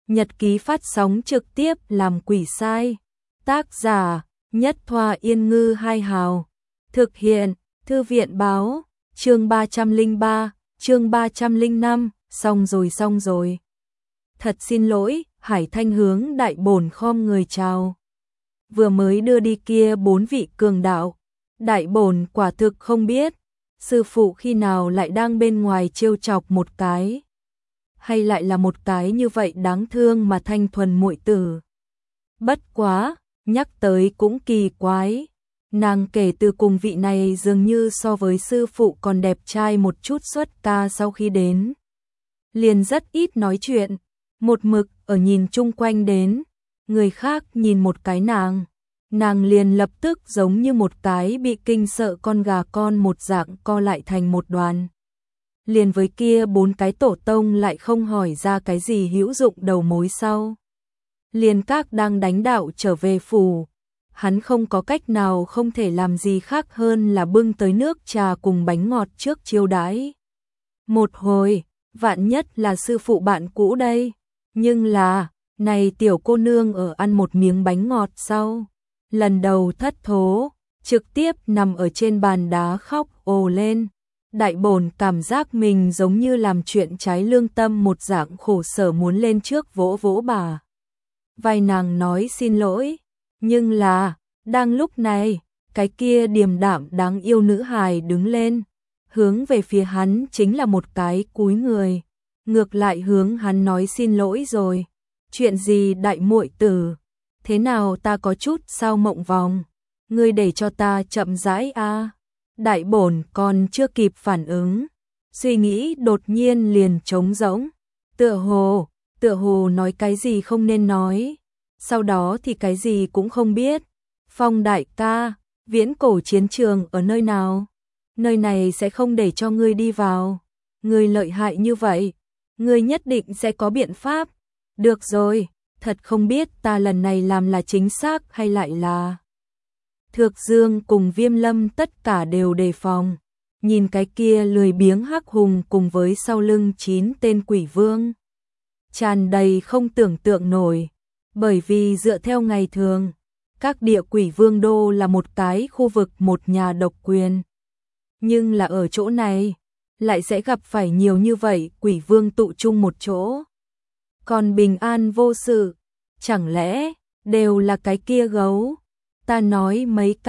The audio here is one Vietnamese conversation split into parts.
Nhật ký phát sóng trực tiếp làm quỷ sai. Tác giả Nhất Thoa Yên Ngư Hai Hào. Thực hiện Thư viện Báo. Chương 303, chương 305, xong rồi. Thật xin lỗi, Hải Thanh hướng đại bổn khom người chào. Vừa mới đưa đi kia 4 vị cường đạo. Đại bổn quả thực không biết, sư phụ khi nào lại đang bên ngoài trêu chọc một cái. Hay lại là một cái như vậy đáng thương mà thanh thuần muội tử. Bất quá, nhắc tới cũng kỳ quái. Nàng kể từ cùng vị này dường như so với sư phụ còn đẹp trai một chút xuất ca sau khi đến. Liền rất ít nói chuyện, một mực ở nhìn chung quanh đến. Người khác nhìn một cái nàng liền lập tức giống như một cái bị kinh sợ con gà con một dạng co lại thành một đoàn. Liền với kia 4 cái tổ tông lại không hỏi ra cái gì hữu dụng đầu mối sau. Liền các đang đánh đạo trở về phủ, hắn không có cách nào không thể làm gì khác hơn là bưng tới nước trà cùng bánh ngọt trước chiêu đãi. Một hồi, vạn nhất là sư phụ bạn cũ đây, nhưng là, này tiểu cô nương ở ăn một miếng bánh ngọt sau, lần đầu thất thố, trực tiếp nằm ở trên bàn đá khóc ồ lên. Đại bổn cảm giác mình giống như làm chuyện trái lương tâm một dạng, khổ sở muốn lên trước vỗ vỗ bà vai nàng nói xin lỗi. Nhưng là, đang lúc này, cái kia điềm đạm đáng yêu nữ hài đứng lên, hướng về phía hắn chính là một cái cúi người, ngược lại hướng hắn nói xin lỗi rồi. Chuyện gì đại muội tử? Thế nào ta có chút sao mộng vòng? Ngươi để cho ta chậm rãi a. Đại bổn còn chưa kịp phản ứng, suy nghĩ đột nhiên liền trống rỗng, tựa hồ nói cái gì không nên nói, sau đó thì cái gì cũng không biết. Phong đại ca, viễn cổ chiến trường ở nơi nào? Nơi này sẽ không để cho ngươi đi vào. Ngươi lợi hại như vậy, ngươi nhất định sẽ có biện pháp. Được rồi, thật không biết ta lần này làm là chính xác hay lại là... Thược Dương cùng Viêm Lâm tất cả đều đề phòng, nhìn cái kia lười biếng hắc hùng cùng với sau lưng 9 tên quỷ vương. Tràn đầy không tưởng tượng nổi, bởi vì dựa theo ngày thường, các địa quỷ vương đô là một cái khu vực một nhà độc quyền. Nhưng là ở chỗ này, lại sẽ gặp phải nhiều như vậy quỷ vương tụ chung một chỗ. Còn bình an vô sự, chẳng lẽ đều là cái kia gấu? Ta nói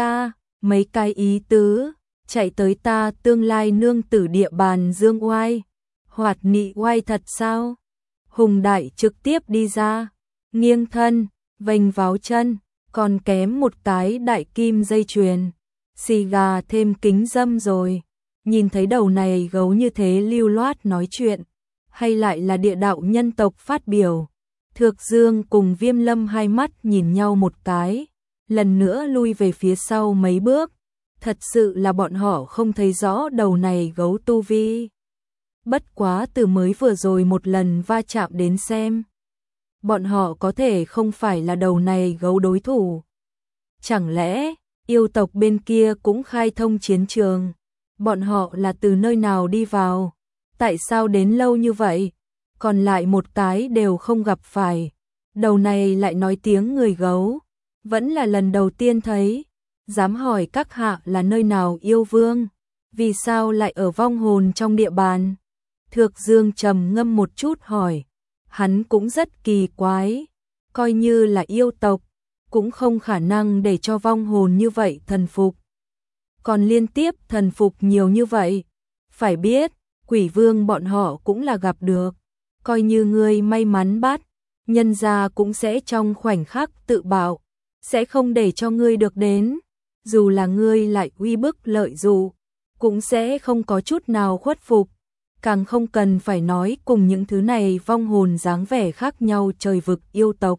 mấy cái ý tứ, chạy tới ta tương lai nương tử địa bàn dương oai, hoạt nị oai thật sao? Hùng đại trực tiếp đi ra, nghiêng thân, vênh váo chân, còn kém một cái đại kim dây chuyền, xì gà thêm kính dâm rồi. Nhìn thấy đầu này gấu như thế lưu loát nói chuyện, hay lại là địa đạo nhân tộc phát biểu. Thược Dương cùng Viêm Lâm hai mắt nhìn nhau một cái, lần nữa lui về phía sau mấy bước. Thật sự là bọn họ không thấy rõ đầu này gấu tu vi. Bất quá từ mới vừa rồi một lần va chạm đến xem, bọn họ có thể không phải là đầu này gấu đối thủ. Chẳng lẽ yêu tộc bên kia cũng khai thông chiến trường? Bọn họ là từ nơi nào đi vào? Tại sao đến lâu như vậy? Còn lại một cái đều không gặp phải. Đầu này lại nói tiếng người gấu. Vẫn là lần đầu tiên thấy. Dám hỏi các hạ là nơi nào yêu vương? Vì sao lại ở vong hồn trong địa bàn? Thược Dương trầm ngâm một chút hỏi. Hắn cũng rất kỳ quái. Coi như là yêu tộc, cũng không khả năng để cho vong hồn như vậy thần phục. Còn liên tiếp thần phục nhiều như vậy. Phải biết, quỷ vương bọn họ cũng là gặp được. Coi như ngươi may mắn bắt, nhân gia cũng sẽ trong khoảnh khắc tự bạo, sẽ không để cho ngươi được đến. Dù là ngươi lại uy bức lợi dụ, cũng sẽ không có chút nào khuất phục. Càng không cần phải nói cùng những thứ này vong hồn dáng vẻ khác nhau trời vực yêu tộc.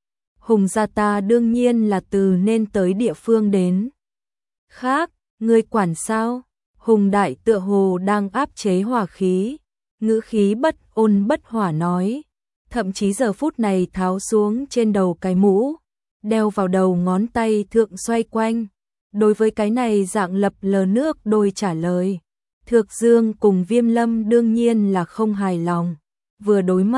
Hùng gia ta đương nhiên là từ nên tới địa phương đến. Khác, ngươi quản sao? Hùng đại tựa hồ đang áp chế hỏa khí, ngữ khí bất ôn bất hỏa nói. Thậm chí giờ phút này tháo xuống trên đầu cái mũ, đeo vào đầu ngón tay thượng xoay quanh. Đối với cái này dạng lập lờ nước đôi trả lời, Thược Dương cùng Viêm Lâm đương nhiên là không hài lòng. Vừa đối mắt,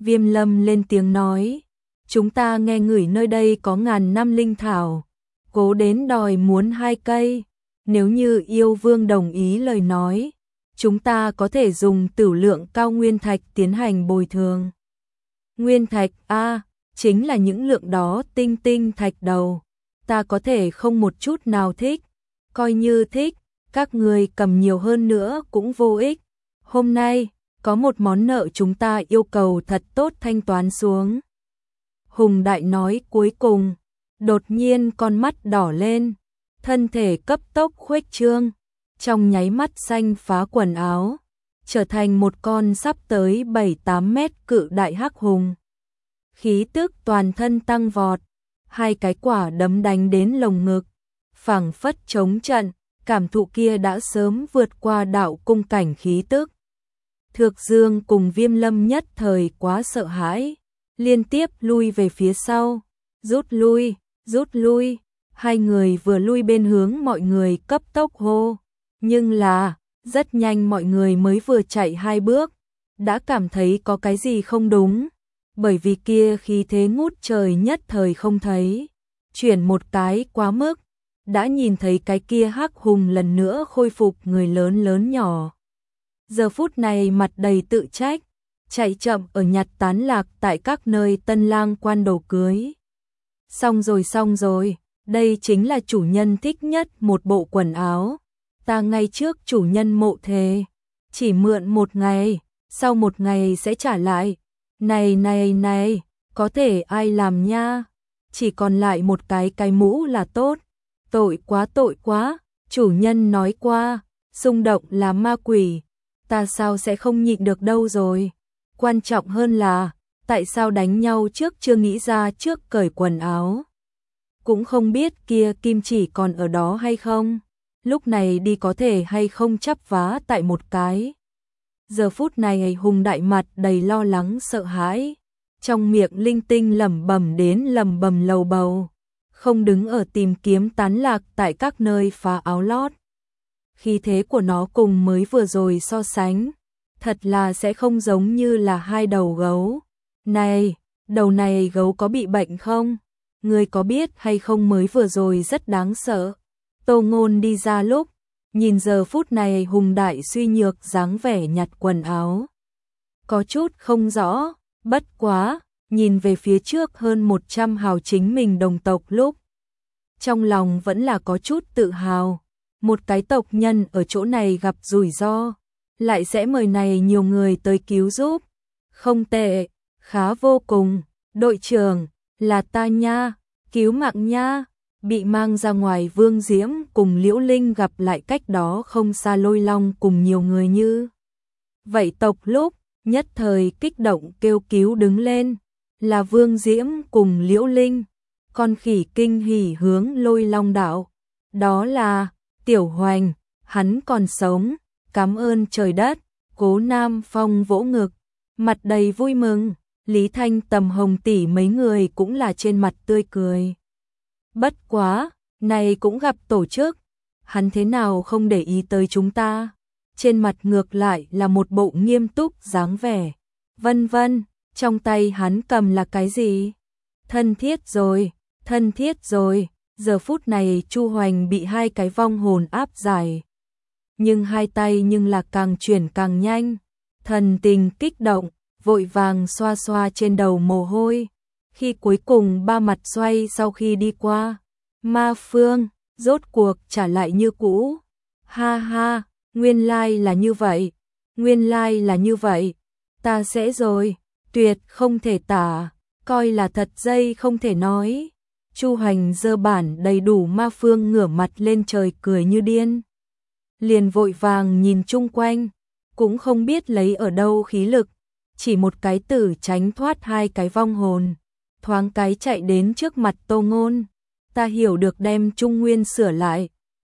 Viêm Lâm lên tiếng nói, chúng ta nghe ngửi nơi đây có ngàn năm linh thảo, cố đến đòi muốn 2 cây, nếu như yêu vương đồng ý lời nói, chúng ta có thể dùng tửu lượng cao nguyên thạch tiến hành bồi thường. Nguyên thạch chính là những lượng đó tinh tinh thạch đầu, ta có thể không một chút nào thích, coi như thích, các người cầm nhiều hơn nữa cũng vô ích. Hôm nay, có một món nợ chúng ta yêu cầu thật tốt thanh toán xuống. Hùng Đại nói cuối cùng, đột nhiên con mắt đỏ lên, thân thể cấp tốc khuếch trương, trong nháy mắt xanh phá quần áo, trở thành một con sắp tới 7-8 mét cự đại hắc hùng. Khí tức toàn thân tăng vọt, 2 cái quả đấm đánh đến lồng ngực, phảng phất chống trận, cảm thụ kia đã sớm vượt qua đạo cung cảnh khí tức. Thược Dương cùng Viêm Lâm nhất thời quá sợ hãi, liên tiếp lui về phía sau, rút lui, 2 người vừa lui bên hướng mọi người cấp tốc hô, nhưng là, rất nhanh mọi người mới vừa chạy 2 bước, đã cảm thấy có cái gì không đúng, bởi vì kia khí thế ngút trời nhất thời không thấy, chuyển một cái quá mức, đã nhìn thấy cái kia hắc hùng lần nữa khôi phục người lớn lớn nhỏ. Giờ phút này mặt đầy tự trách, chạy chậm ở nhặt tán lạc tại các nơi tân lang quan đồ cưới. Xong rồi, đây chính là chủ nhân thích nhất một bộ quần áo. Ta ngay trước chủ nhân mộ thề, chỉ mượn 1 ngày, sau 1 ngày sẽ trả lại. Này, có thể ai làm nha, chỉ còn lại một cái mũ là tốt. Tội quá, chủ nhân nói qua, xung động là ma quỷ, ta sao sẽ không nhịn được đâu rồi. Quan trọng hơn là, tại sao đánh nhau trước chưa nghĩ ra trước cởi quần áo. Cũng không biết kia kim chỉ còn ở đó hay không, lúc này đi có thể hay không chắp vá tại một cái. Giờ phút này Hùng Đại mặt đầy lo lắng sợ hãi, trong miệng linh tinh lẩm bẩm đến lẩm bẩm lầu bầu, không đứng ở tìm kiếm tán lạc tại các nơi phá áo lót. Khí thế của nó cùng mới vừa rồi so sánh, thật là sẽ không giống như là 2 đầu gấu. Này, đầu này gấu có bị bệnh không? Ngươi có biết hay không mới vừa rồi rất đáng sợ. Tô Ngôn đi ra lúc, nhìn giờ phút này Hùng Đại suy nhược dáng vẻ nhặt quần áo. Có chút không rõ, bất quá, nhìn về phía trước hơn 100 hào chính mình đồng tộc lúc. Trong lòng vẫn là có chút tự hào, một cái tộc nhân ở chỗ này gặp rủi ro, lại sẽ mời này nhiều người tới cứu giúp. Không tệ, khá vô cùng, đội trưởng, là ta nha, cứu mạng nha. Bị mang ra ngoài Vương Diễm cùng Liễu Linh gặp lại cách đó không xa Lôi Long cùng nhiều người như vậy tộc lúc, nhất thời kích động kêu cứu đứng lên, là Vương Diễm cùng Liễu Linh, con khỉ kinh hỉ hướng Lôi Long đạo, đó là Tiểu Hoành, hắn còn sống, cảm ơn trời đất. Cố Nam Phong vỗ ngực, mặt đầy vui mừng, Lý Thanh Tầm Hồng tỷ mấy người cũng là trên mặt tươi cười. Bất quá, này cũng gặp tổ chức, hắn thế nào không để ý tới chúng ta, trên mặt ngược lại là một bộ nghiêm túc dáng vẻ. Vân vân, trong tay hắn cầm là cái gì? Thân thiết rồi, giờ phút này Chu Hoành bị 2 cái vong hồn áp giải. Nhưng 2 tay nhưng là càng chuyển càng nhanh, thần tình kích động, vội vàng xoa xoa trên đầu mồ hôi. Khi cuối cùng 3 mặt xoay sau khi đi qua, Ma Phương rốt cuộc trả lại như cũ. Ha ha, nguyên lai là như vậy, ta sẽ rồi, tuyệt không thể tả, coi là thật dây không thể nói. Chu Hoành dơ bản đầy đủ. Ma Phương ngửa mặt lên trời cười như điên, liền vội vàng nhìn chung quanh, cũng không biết lấy ở đâu khí lực, chỉ một cái tử tránh thoát 2 cái vong hồn, thoáng cái chạy đến trước mặt Tô Ngôn. Ta hiểu được, đem Trung Nguyên sửa lại,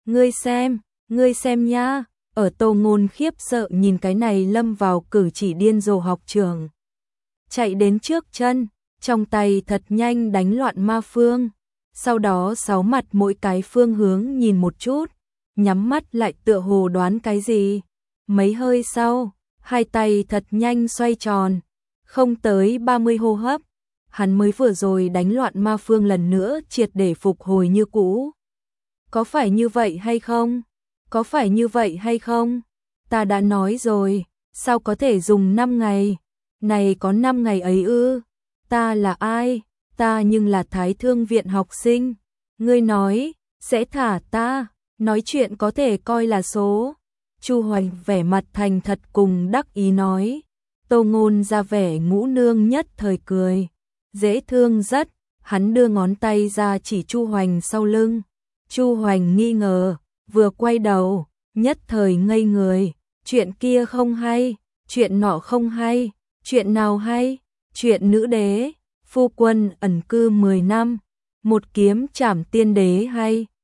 ngươi xem nha. Ở Tô Ngôn khiếp sợ nhìn cái này lâm vào cử chỉ điên rồ học trưởng, chạy đến trước chân, trong tay thật nhanh đánh loạn Ma Phương, sau đó 6 mặt mỗi cái phương hướng nhìn một chút, nhắm mắt lại tựa hồ đoán cái gì. Mấy hơi sau, 2 tay thật nhanh xoay tròn, Không tới 30 hô hấp, hắn mới vừa rồi đánh loạn ma phương lần nữa triệt để phục hồi như cũ. Có phải như vậy hay không? Có phải như vậy hay không? Ta đã nói rồi, sao có thể dùng 5 ngày? Này có 5 ngày ấy ư? Ta là ai? Ta nhưng là Thái Thương viện học sinh. Ngươi nói, sẽ thả ta, nói chuyện có thể coi là số. Chu Hoành vẻ mặt thành thật cùng đắc ý nói. Tô Ngôn ra vẻ ngũ nương nhất thời cười. Dễ thương rất, hắn đưa ngón tay ra chỉ Chu Hoành sau lưng. Chu Hoành nghi ngờ, vừa quay đầu, nhất thời ngây người. Chuyện kia không hay, chuyện nọ không hay, chuyện nào hay? Chuyện nữ đế, phu quân ẩn cư 10 năm, một kiếm trảm tiên đế hay?